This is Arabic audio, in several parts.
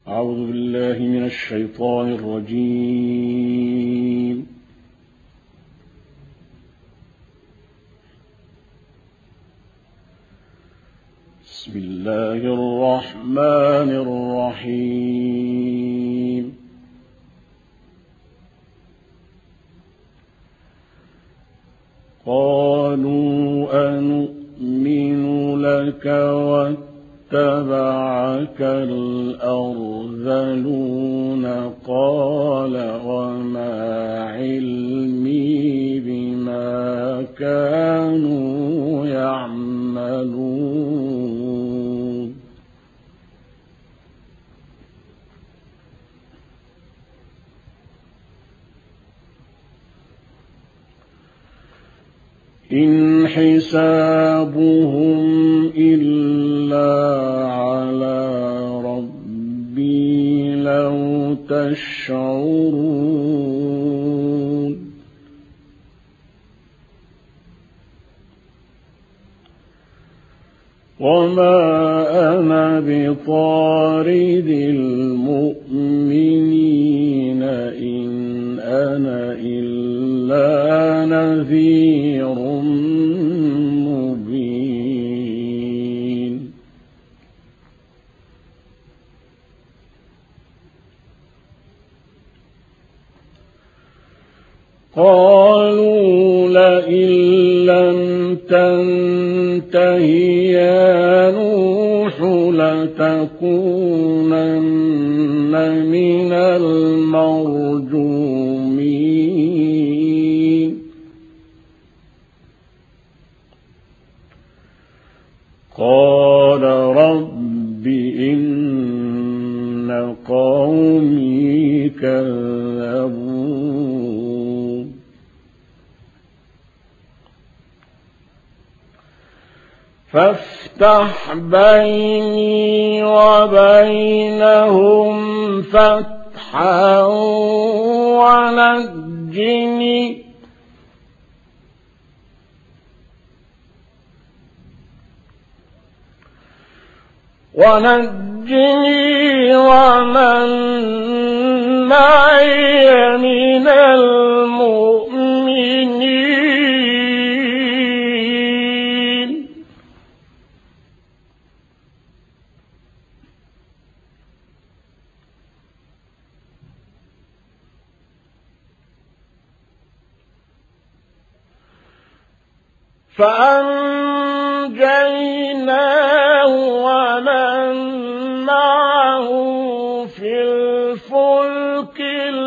أعوذ بالله من الشيطان الرجيم. بسم الله الرحمن الرحيم. قالوا أنؤمن لك واتبعك الأرذلون قال وما علمي بما كانوا يعملون. إن حسابهم إلا على ربي لو تشعرون. وما أنا بطارد المؤمنين إن أنا إلا نذير مبين. قالوا لئن لم تنته يا نوح لتكونن من المرجومين. قال رب إن قومي كذبون. فافتح بيني وبينهم فتحا ونجني ومن معي من المؤمنين. فأنجيناه ومن معه في الفلك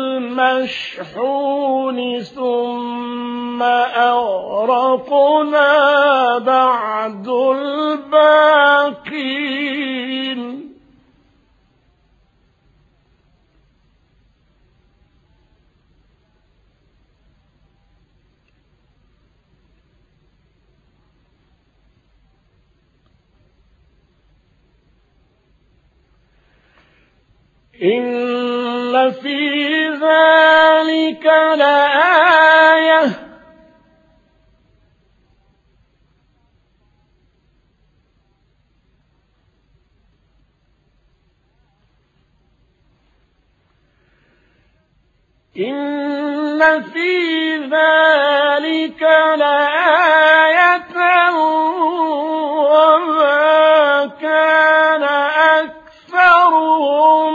المشحون ثم أغرقنا بعد الباقين. إن في ذلك لآية وما كان أكثرهم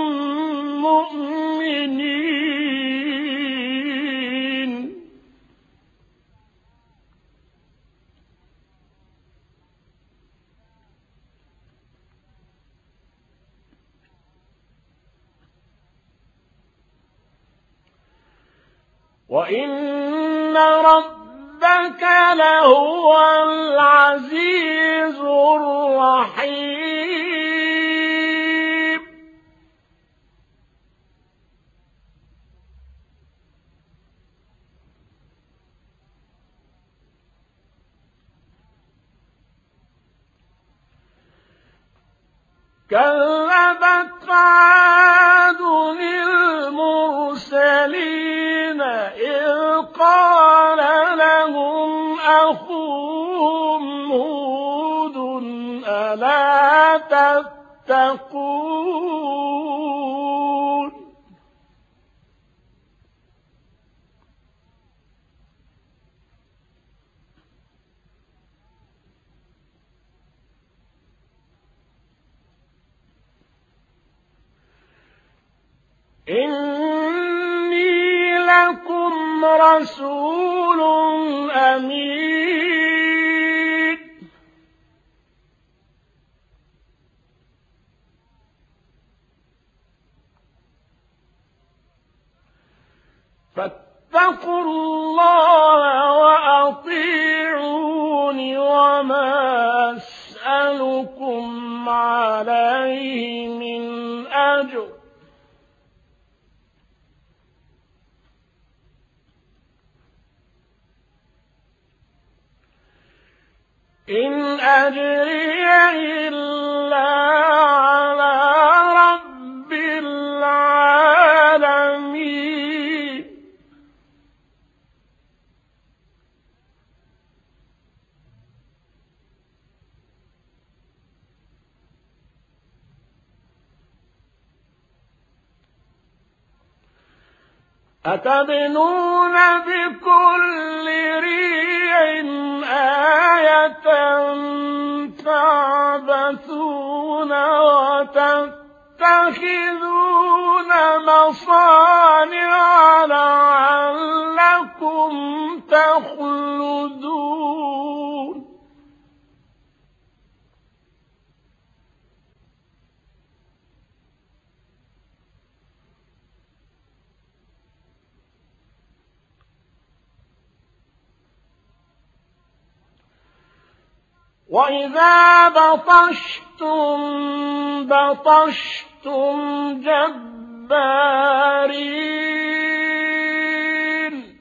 مؤمنين. وإن ربك لهو العزيز الرحيم. كذبت عاد المرسلين إذ قال لهم أخوهم هود ألا تتقون. إني لكم رسول أمين فاتقوا الله وأطيعون وما أسألكم عليه من أجر إن أجري إلا على رب العالمين أتبنون بكل ريع آية تعبثون وتتخذون مصانع لعلكم تخلدون وإذا بطشتم بطشتم جبارين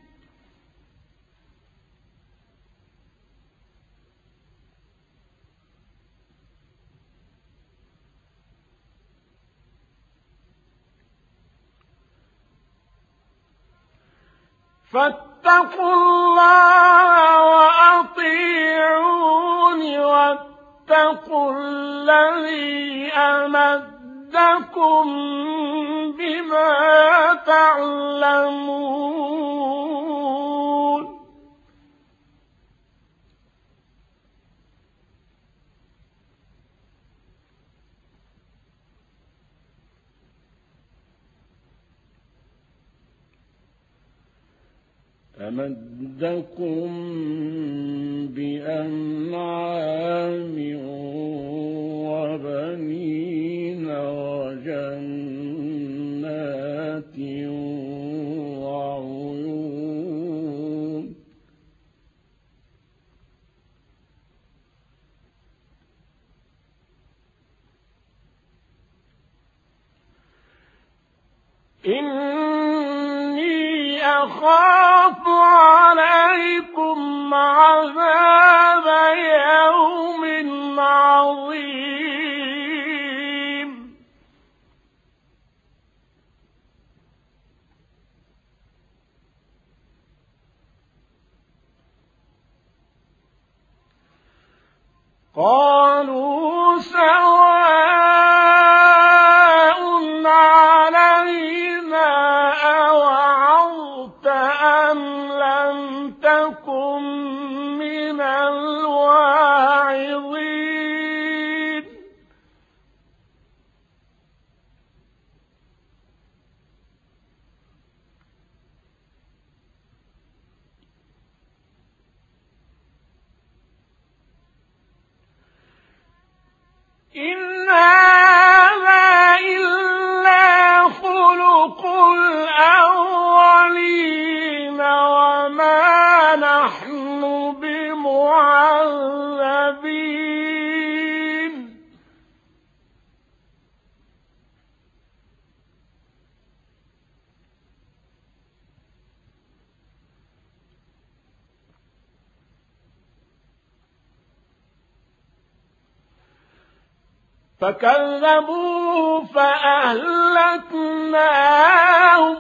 فاتقوا الله وأطيعون واتقوا الذي أمدكم بما تعلمون أمدكم بأنعام وبنين وجنات وعيون إني أخاف عليكم عذاب يوم عظيم قالوا سواء علينا أوعظت أم لم تكن من الواعظين إن هذا إلا خلق الأولين وما نحن بمعذبين فكذبوا فأهلكناهم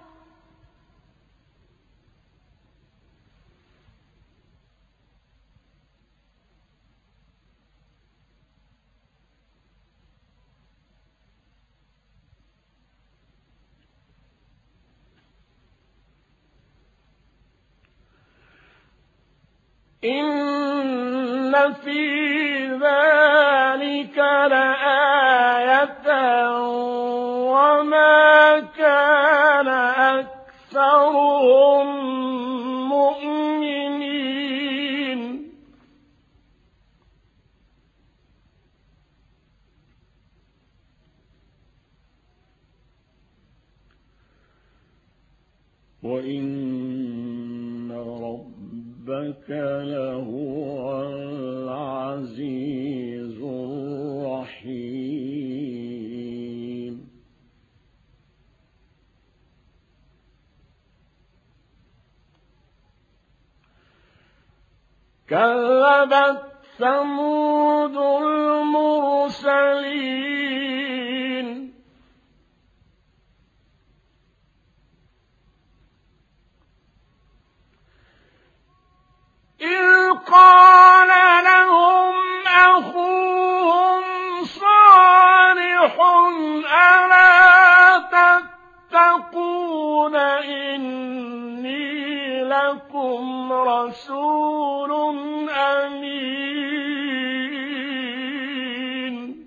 إن في ذلك لآية وما كان أكثرهم مؤمنين وإن ربك لهو العزيز الرحيم كذبت ثمود المرسلين إذ قال لهم أخوهم صالح ألا تتقون إني لكم رسول أمين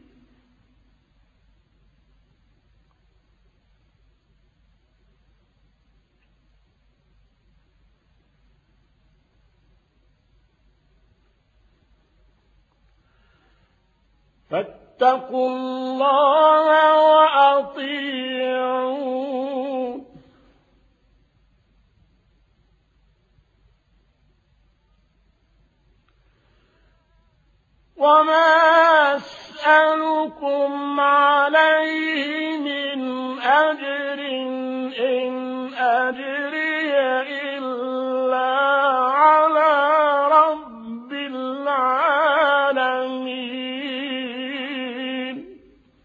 فاتقوا الله وأطيعون وما أسألكم عليه من أجر إن أجري إلا على رب العالمين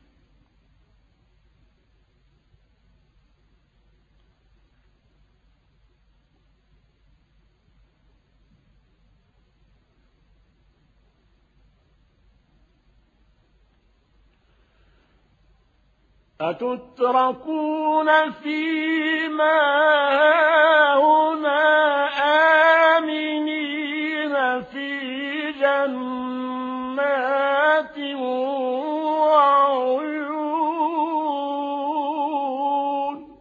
أتتركون فيما هاهنا آمنين في جنات وعيون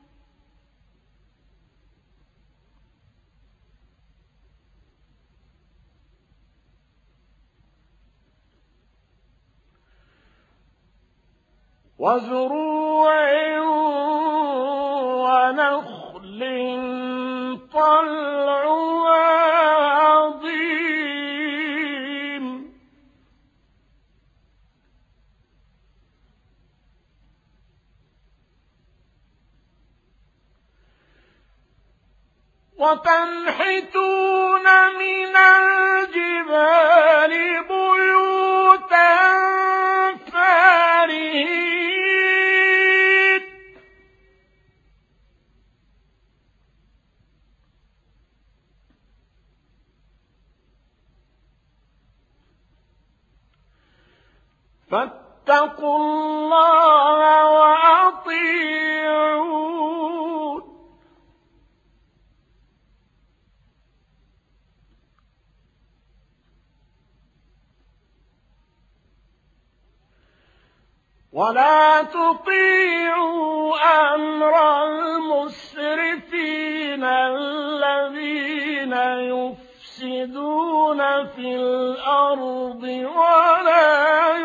وزروع ونخل طلعها عظيم وتنحتون من الجبال بيوتا فارهين فاتقوا الله وأطيعون ولا تطيعوا أمر المسرفين الذين يفسدون في الأرض ولا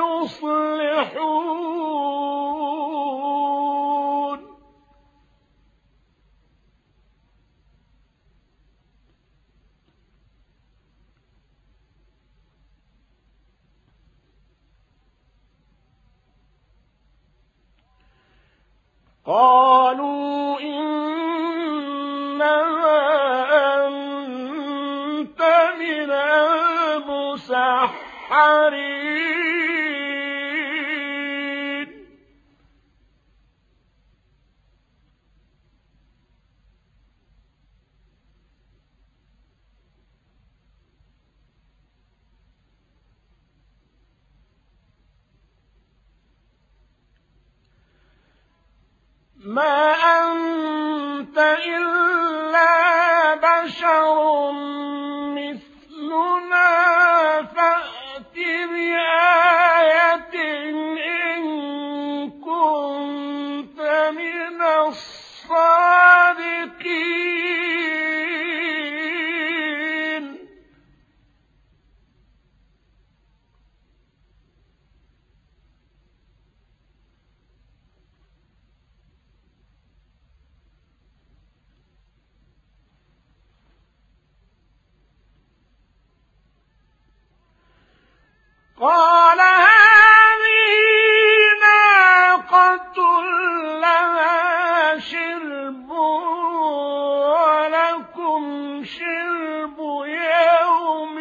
يصلحون قالوا إنما أنت من المسحرين ما أنت إلا بشر مثلنا فأت بآية إن كنت من قال هذه ناقة لها شرب ولكم شرب يوم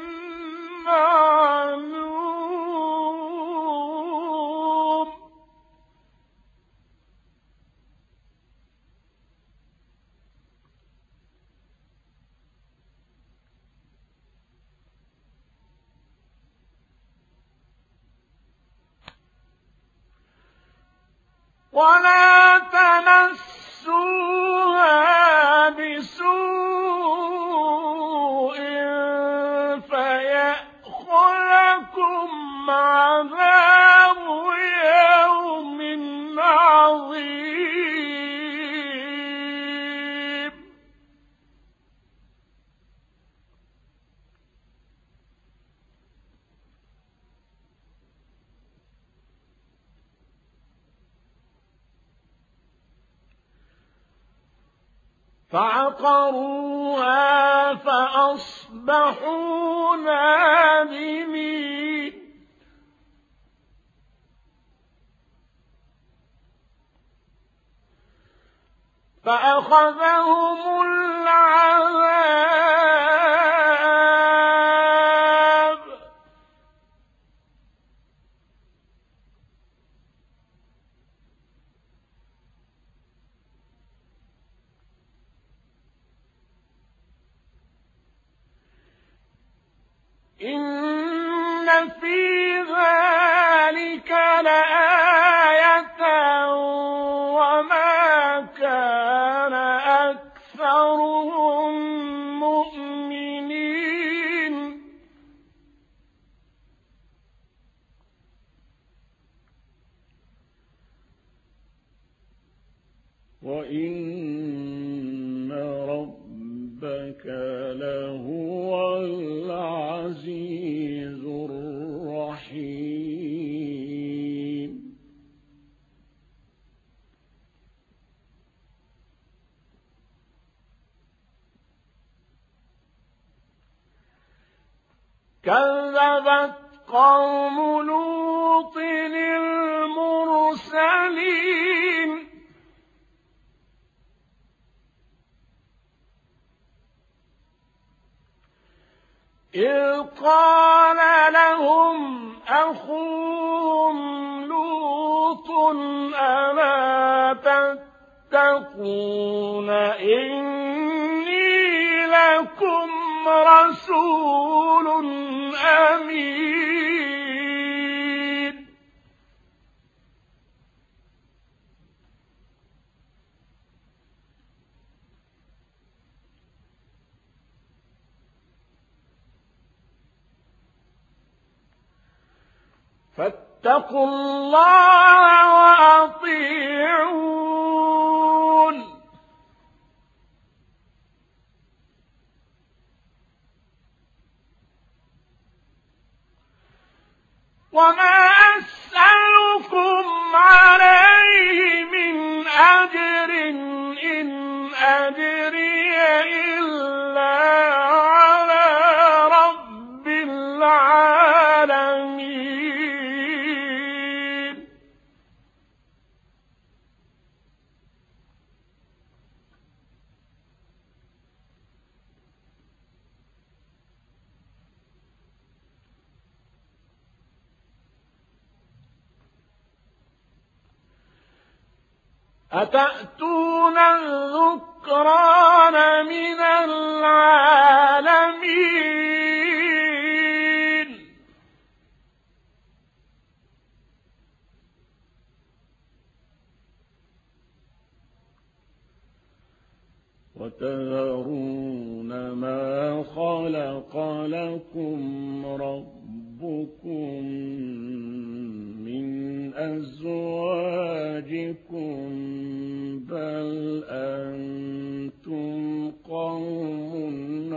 معلوم. ولا تمسوها بسوء فيأخذكم عذاب يوم عظيم. فعقروها فأصبحوا نادمين. فأخذهم العذاب إن في ذلك لآية وما كان أكثرهم مؤمنين. وإن ربك لهو العزيز الرحيم. كذبت قوم لوط المرسلين. إذ قال لهم أخوهم لوط ألا تتقون إني لكم رسول أمين. فاتقوا الله وأطيعون. وما أسألكم عليه من أجر إن أجري إلا على رب العالمين. أتأتون الذكران من العالمين. وتذرون ما خلق لكم ربكم من أزواجكم بل أنتم قوم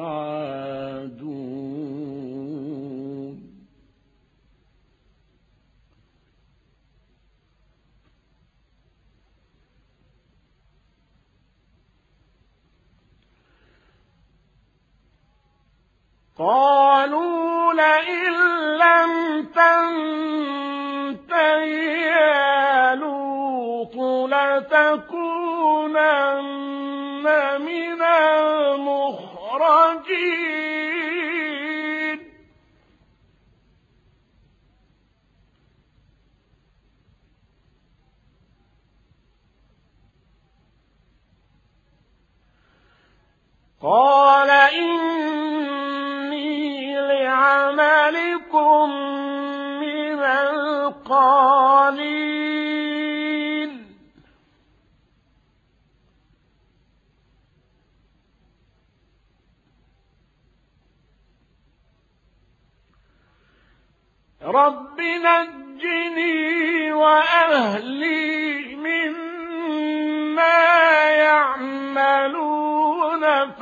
عادون. قالوا لئن لم لتكونن من المخرجين قال إني لعملكم من القالين رب نجني وأهلي مما يعملون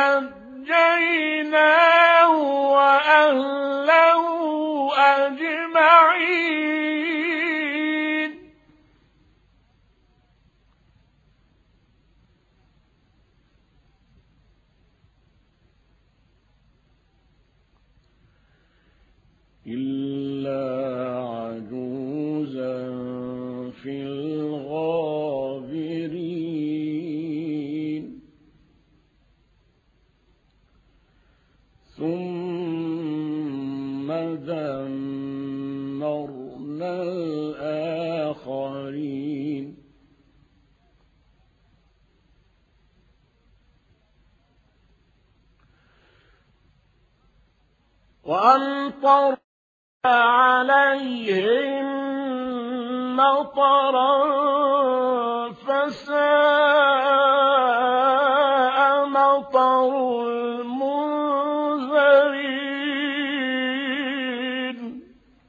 فنجيناه وأهله أجمعين إلا عجوزا في الغابرين ثم دمرنا الآخرين وأمطرنا عليهم مطرا فساء مطر المنذرين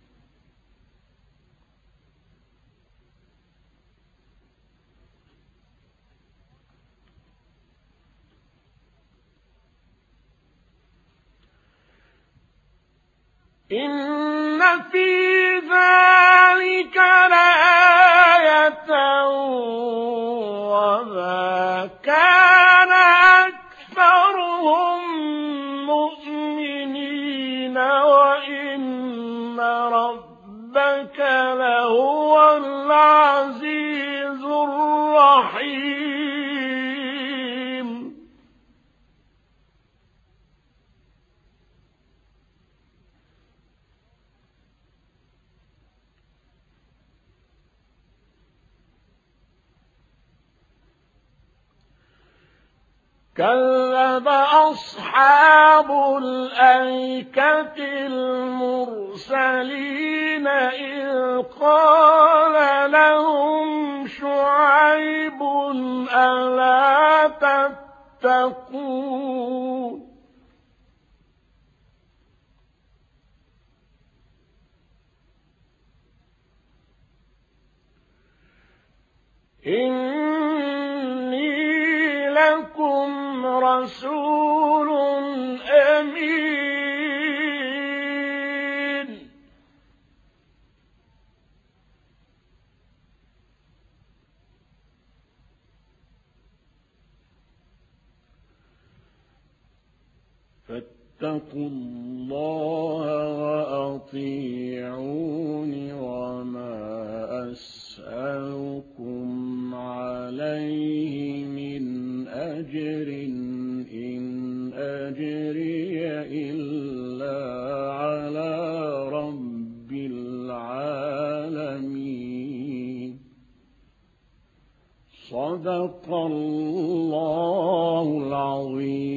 إن في ذلك لآية وما كان أكثرهم مؤمنين وإن ربك لهو العزيز الرحيم كذب أصحاب الأيكة المرسلين إذ قال لهم شعيب ألا تتقون إني لكم رسول أمين فاتقوا الله وأطيعون وما أسألكم عليه من أجر إن أجري إلا على رب العالمين صدق الله العظيم.